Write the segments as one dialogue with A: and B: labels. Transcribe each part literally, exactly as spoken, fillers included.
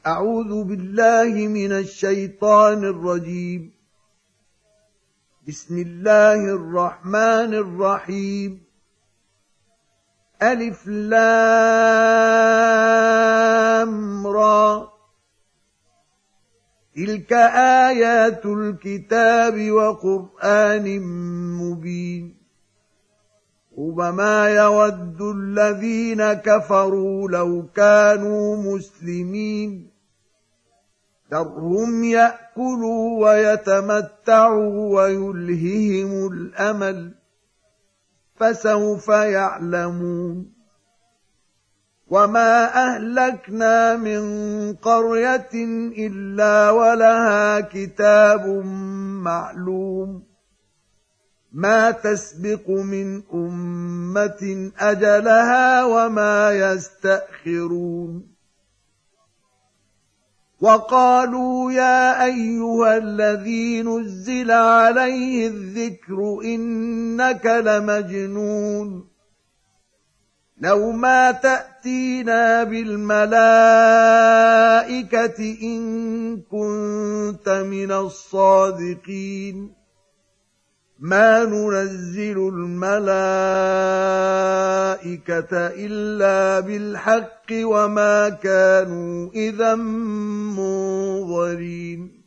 A: أعوذ بالله من الشيطان الرجيم. بسم الله الرحمن الرحيم. ألف لام را. تلك آيات الكتاب وقرآن مبين. ربما يود الذين كفروا لو كانوا مسلمين. ذرهم يأكلوا ويتمتعوا ويلههم الأمل، فسوف يعلمون. وما أهلكنا من قرية إلا ولها كتاب معلوم، ما تسبق من أمة أجلها وما يستأخرون. وقالوا يا أيها الذي نزل عليه الذكر إنك لمجنون، لو ما تأتينا بالملائكة إن كنت من الصادقين. ما ننزل الملائكة إلا بالحق وما كانوا إذا منظرين.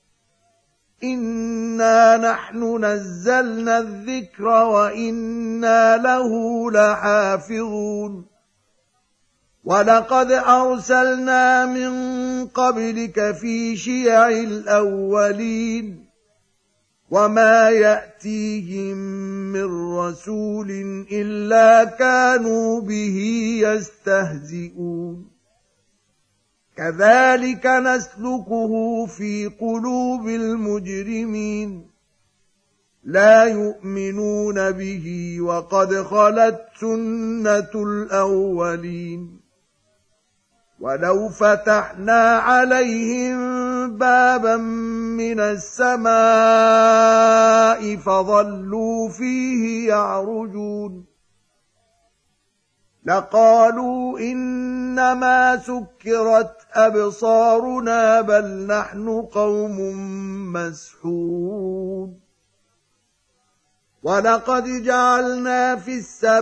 A: إنا نحن نزلنا الذكر وإنا له لحافظون. ولقد أرسلنا من قبلك في شيع الأولين، وما يأتيهم من رسول إلا كانوا به يستهزئون. كذلك نسلكه في قلوب المجرمين، لا يؤمنون به وقد خلت سنة الأولين. ولو فتحنا عليهم بابا من السماء فظلوا فيه يعرجون لقالوا إنما سكرت أبصارنا بل نحن قوم مسحورون. ولقد جعلنا في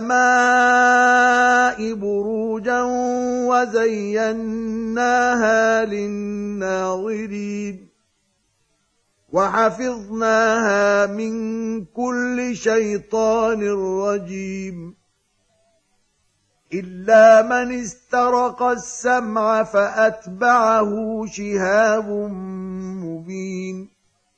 A: السماء بروجا وزيناها للناظرين، وحفظناها من كل شيطان رجيم. إلا من استرق السمع فأتبعه شهاب مبين.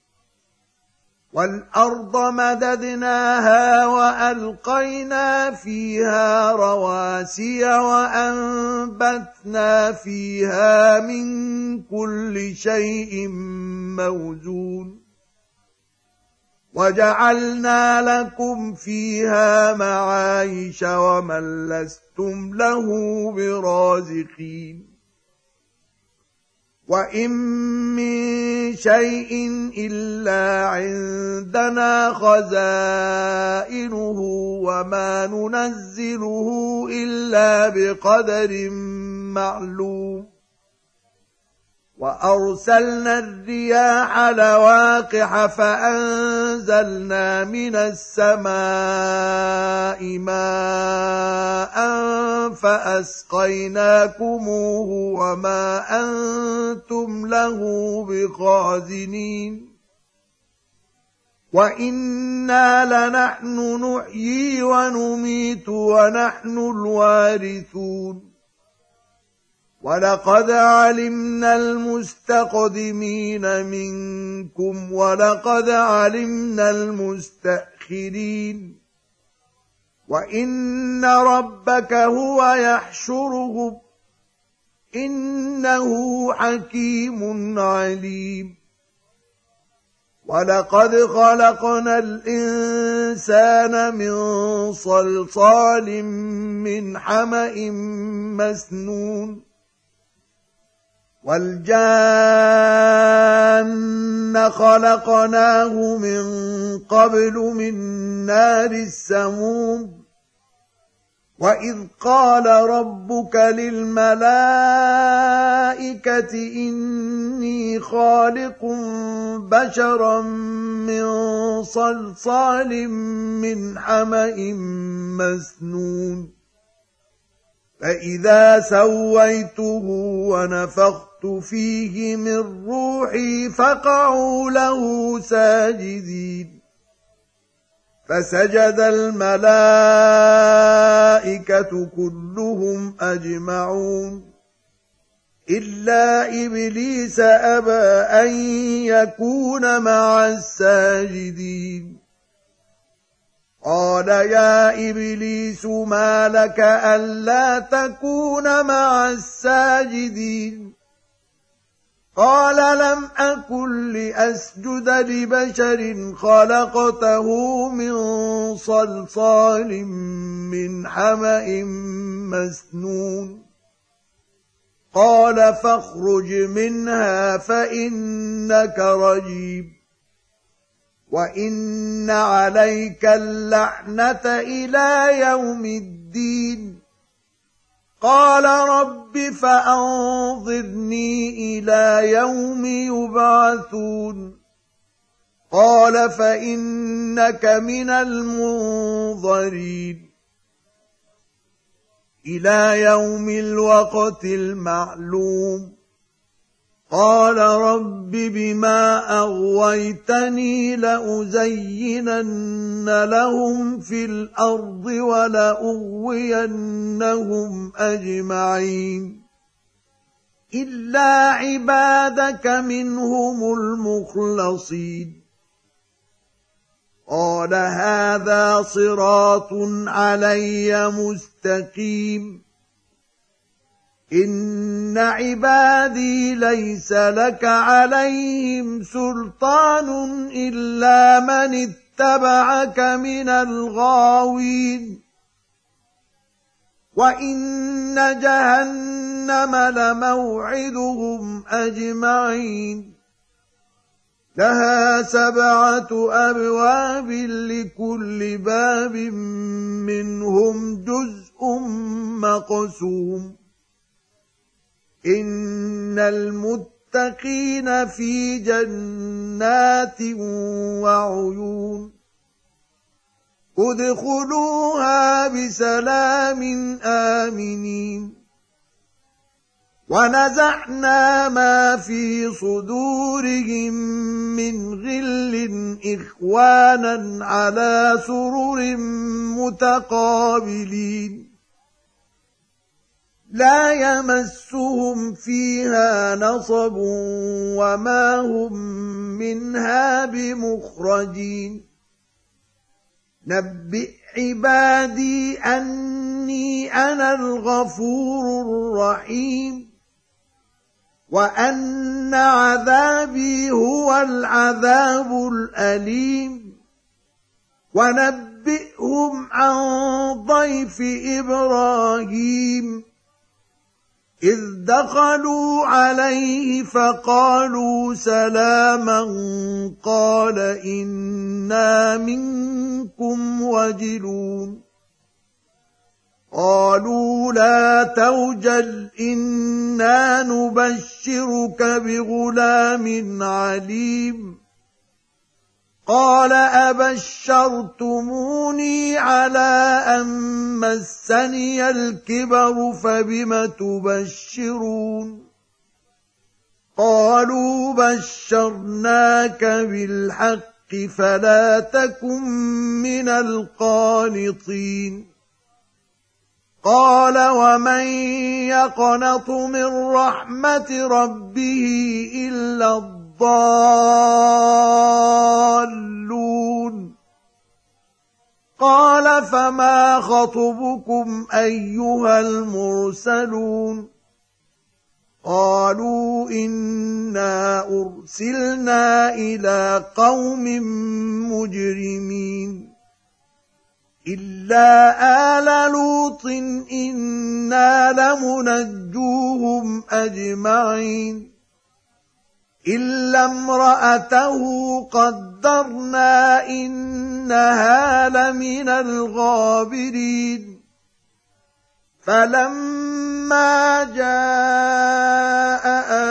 A: والأرض مددناها وألقينا فيها رواسي وأنبتنا فيها من كل شيء موزون. وجعلنا لكم فيها معايش ومن لستم له برازقين. وإن من شيء إلا عندنا خزائنه وما ننزله إلا بقدر معلوم. وأرسلنا الرياح لواقح فأنزلنا من السماء ماء فأسقيناكموه وما أنتم له بخازنين. وإنا لنحن نحيي ونميت ونحن الوارثون. ولقد علمنا المستقدمين منكم ولقد علمنا المستأخرين. وإن ربك هو يحشرهم إنه حكيم عليم. ولقد خلقنا الإنسان من صلصال من حمأ مسنون. والجان خلقناه من قبل من نار السموم. وإذ قال ربك للملائكة الْمَلَائِكَةِ إِنِّي خَالِقٌ بَشَرًا مِّن صَلْصَالٍ مِّنْ حَمَإٍ مَّسْنُونٍ فَإِذَا سَوَّيْتُهُ وَنَفَخْتُ فِيهِ مِن رُّوحِي فَقَعُوا لَهُ سَاجِدِينَ فَسَجَدَ الْمَلَائِكَةُ كُلُّهُمْ أَجْمَعُونَ إِلَّا إِبْلِيسَ أَبَىٰ أَن يَكُونَ مَعَ السَّاجِدِينَ قَالَ يَا إِبْلِيسُ مَا لَكَ أَلَّا تَكُونَ مَعَ السَّاجِدِينَ قَالَ لَمْ أَكُن لِّأَسْجُدَ لِبَشَرٍ خَلَقْتَهُ مِن صَلْصَالٍ مِّنْ حَمَإٍ مَّسْنُونٍ قَالَ فَاخْرُجْ مِنْهَا فَإِنَّكَ رَجِيمٌ وَإِنَّ عَلَيْكَ اللَّعْنَةَ إِلَىٰ يَوْمِ الدِّينِ قَالَ رَبِّ فَأَنظِرْنِي إِلَىٰ يَوْمِ يُبْعَثُونَ قَالَ فَإِنَّكَ مِنَ الْمُنظَرِينَ إِلَىٰ يَوْمِ الْوَقْتِ الْمَعْلُومِ قَالَ رَبِّ بِمَا أَغْوَيْتَنِي لَأُزَيِّنَنَّ لَهُمْ فِي الْأَرْضِ وَلَأُغْوِيَنَّهُمْ أَجْمَعِينَ إِلَّا عِبَادَكَ مِنْهُمُ الْمُخْلَصِينَ قَالَ هَٰذَا صِرَاطٌ عَلَيَّ مُسْتَقِيمٌ إِنَّ عِبَادِي لَيْسَ لَكَ عَلَيْهِمْ سُلْطَانٌ إِلَّا مَنِ اتَّبَعَكَ مِنَ الْغَاوِينَ وَإِنَّ جَهَنَّمَ لَمَوْعِدُهُمْ أَجْمَعِينَ لَهَا سَبْعَةُ أَبْوَابٍ لِكُلِّ بَابٍ مِّنْهُمْ جُزْءٌ مَّقْسُومٌ إِنَّ الْمُتَّقِينَ فِي جَنَّاتٍ وَعُيُونٍ ادْخُلُوهَا بِسَلَامٍ آمِنِينَ وَنَزَعْنَا مَا فِي صُدُورِهِم مِّنْ غِلٍّ إِخْوَانًا عَلَىٰ سُرُرٍ مُّتَقَابِلِينَ لَا يَمَسُّهُمْ فِيهَا نَصَبٌ وَمَا هُم مِّنْهَا بِمُخْرَجِينَ نَبِّئْ عِبَادِي أَنِّي أَنَا الْغَفُورُ الرَّحِيمُ وَأَنَّ عَذَابِي هُوَ الْعَذَابُ الْأَلِيمُ وَنَبِّئْهُمْ عَن ضَيْفِ إِبْرَاهِيمَ إِذْ دَخَلُوا عَلَيْهِ فَقَالُوا سَلَامًا قَالَ إِنَّا مِنكُمْ وَجِلُونَ قَالُوا لَا تَوْجَلْ إِنَّا نُبَشِّرُكَ بِغُلَامٍ عَلِيمٍ قَالَ أَبَشَّرْتُمُونِي عَلَىٰ أَن مَّسَّنِيَ الْكِبَرُ فَبِمَ تُبَشِّرُونَ قَالُوا بَشَّرْنَاكَ بِالْحَقِّ فَلَا تَكُن مِّنَ الْقَانِطِينَ قَالَ وَمَن يَقْنَطُ مِن رَّحْمَةِ رَبِّهِ إِلَّا الضَّالُّونَ قَالَ فَمَا خَطْبُكُمْ أَيُّهَا الْمُرْسَلُونَ قَالُوا إِنَّا أُرْسِلْنَا إِلَىٰ قَوْمٍ مُّجْرِمِينَ إِلَّا آلَ لُوطٍ إِنَّا لَمُنَجُّوهُمْ أَجْمَعِينَ إِلَّا امْرَأَتَهُ قَدَّرْنَا إِنَّهَا لَمِنَ الْغَابِرِينَ فَلَمَّا جَاءَ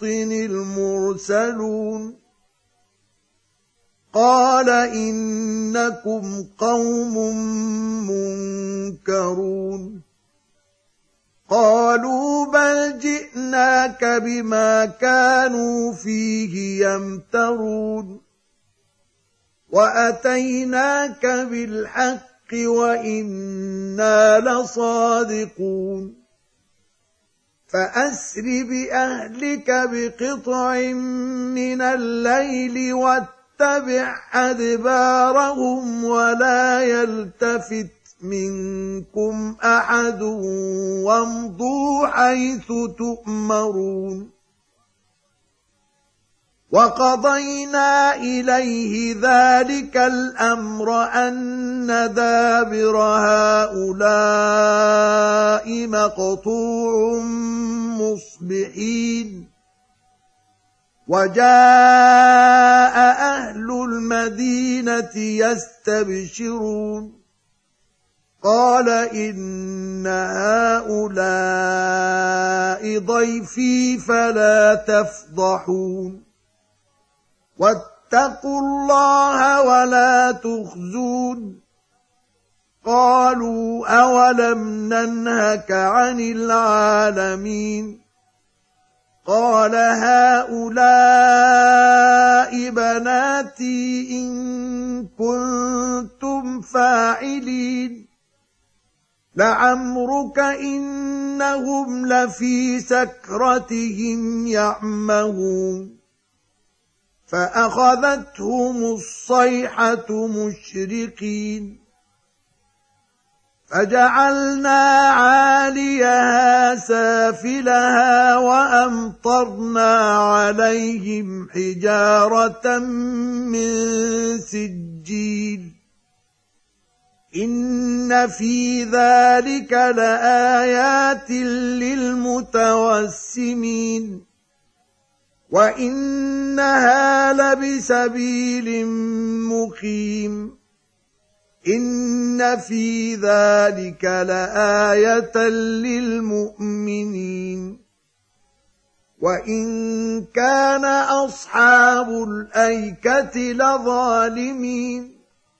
A: لوط المرسلون قال إنكم قوم منكرون قالوا بل جئناك بما كانوا فيه يمترون وأتيناك بالحق وإنا لصادقون فأسر بأهلك بقطع من الليل واتبع أدبارهم ولا يلتفت منكم أحد وامضوا حيث تؤمرون وقضينا إليه ذلك الأمر أن دابر هؤلاء مقطوع مصبحين وجاء أهل المدينة يستبشرون قال إن هؤلاء ضيفي فلا تفضحون واتقوا الله ولا تخزون قالوا أولم ننهك عن العالمين قال هؤلاء بناتي إن كنتم فاعلين لعمرك إنهم لفي سكرتهم يعمهون فأخذتهم الصيحة مشرقين فجعلنا عاليها سافلها وأمطرنا عليهم حجارة من سجيل إن في ذلك لآيات للمتوسمين وإنها لبسبيل مقيم إن في ذلك لآية للمؤمنين وإن كان أصحاب الأيكة لظالمين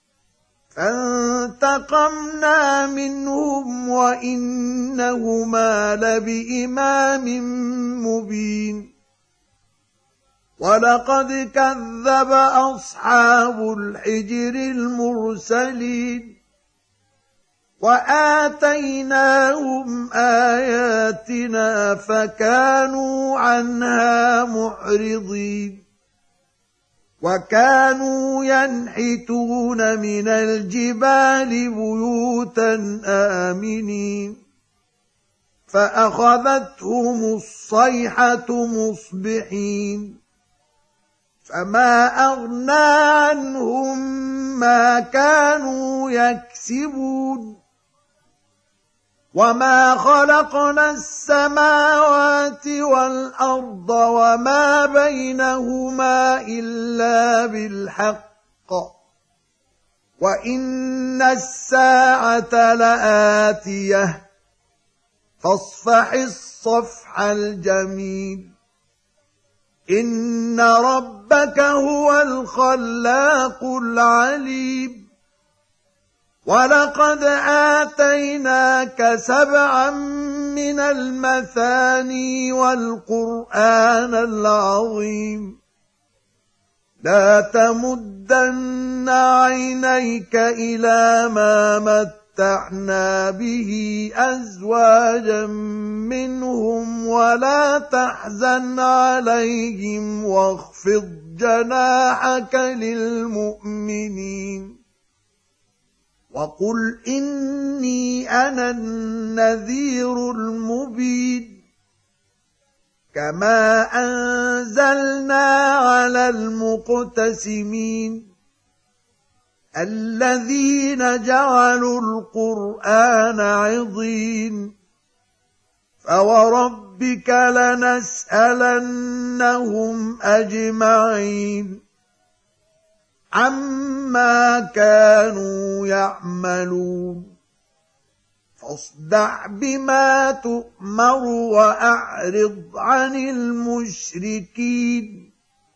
A: فانتقمنا منهم وإنهما لبإمام مبين ولقد كذب أصحاب الحجر المرسلين وآتيناهم آياتنا فكانوا عنها معرضين وكانوا ينحتون من الجبال بيوتا آمنين فأخذتهم الصيحة مصبحين فما أغنى عنهم ما كانوا يكسبون وما خلقنا السماوات والأرض وما بينهما إلا بالحق وإن الساعة لآتية فاصفح الصفح الجميل إن ربك هو الخلاق العليم ولقد آتيناك سبعا من المثاني والقرآن العظيم لا تمدن عينيك إلى ما متعنا به أزواجا منهم ولا تحزن عليهم واخفض جناحك للمؤمنين وقل إني أنا النذير المبين كما أنزلنا على المقتسمين الذين جعلوا القرآن عضين فوربك لنسألنهم أجمعين عما كانوا يعملون فاصدع بما تؤمر وأعرض عن المشركين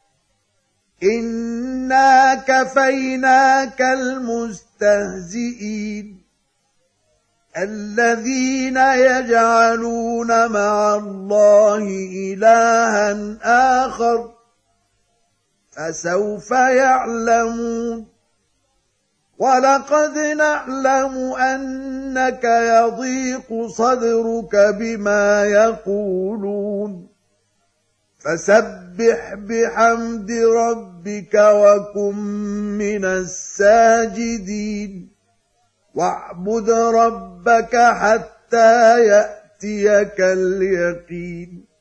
A: إنا كفيناك المستهزئين الذين يجعلون مع الله إلها آخر فسوف يعلمون ولقد نعلم أنك يضيق صدرك بما يقولون فسبح بحمد ربك وكن من الساجدين واعبد ربك حتى يأتيك اليقين